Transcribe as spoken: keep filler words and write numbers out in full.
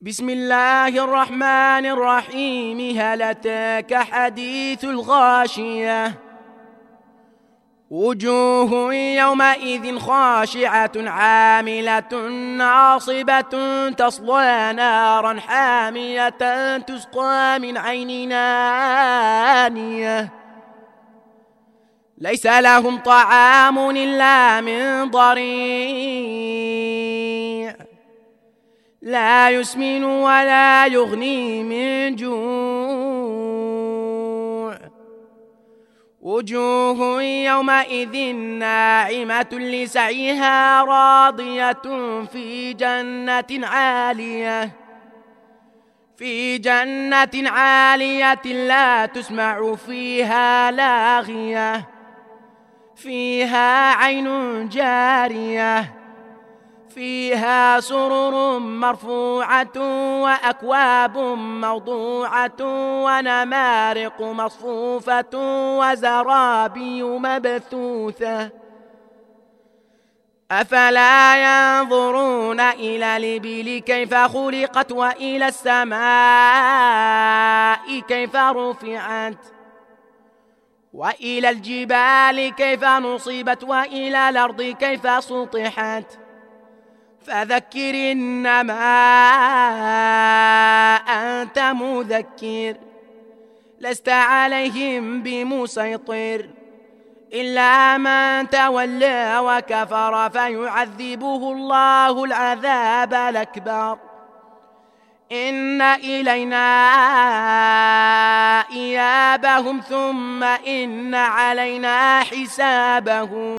بسم الله الرحمن الرحيم. هل أتاك حديث الغاشية؟ وجوه يومئذ خاشعة عاملة ناصبة تصلى نارا حامية تسقى من عين آنية ليس لهم طعام إلا من ضريع لا يسمن ولا يغني من جوع. وجوه يومئذ ناعمة لسعيها راضية في جنة عالية في جنة عالية لا تسمع فيها لاغية فيها عين جارية فيها سرر مرفوعة وأكواب موضوعة ونمارق مصفوفة وزرابي مبثوثة. أفلا ينظرون إلى الإبل كيف خلقت وإلى السماء كيف رفعت وإلى الجبال كيف نصبت وإلى الأرض كيف سطحت. فذكر إنما أنت مذكر لست عليهم بمسيطر إلا من تولى وكفر فيعذبه الله العذاب الأكبر. إن إلينا إيابهم ثم إن علينا حسابهم.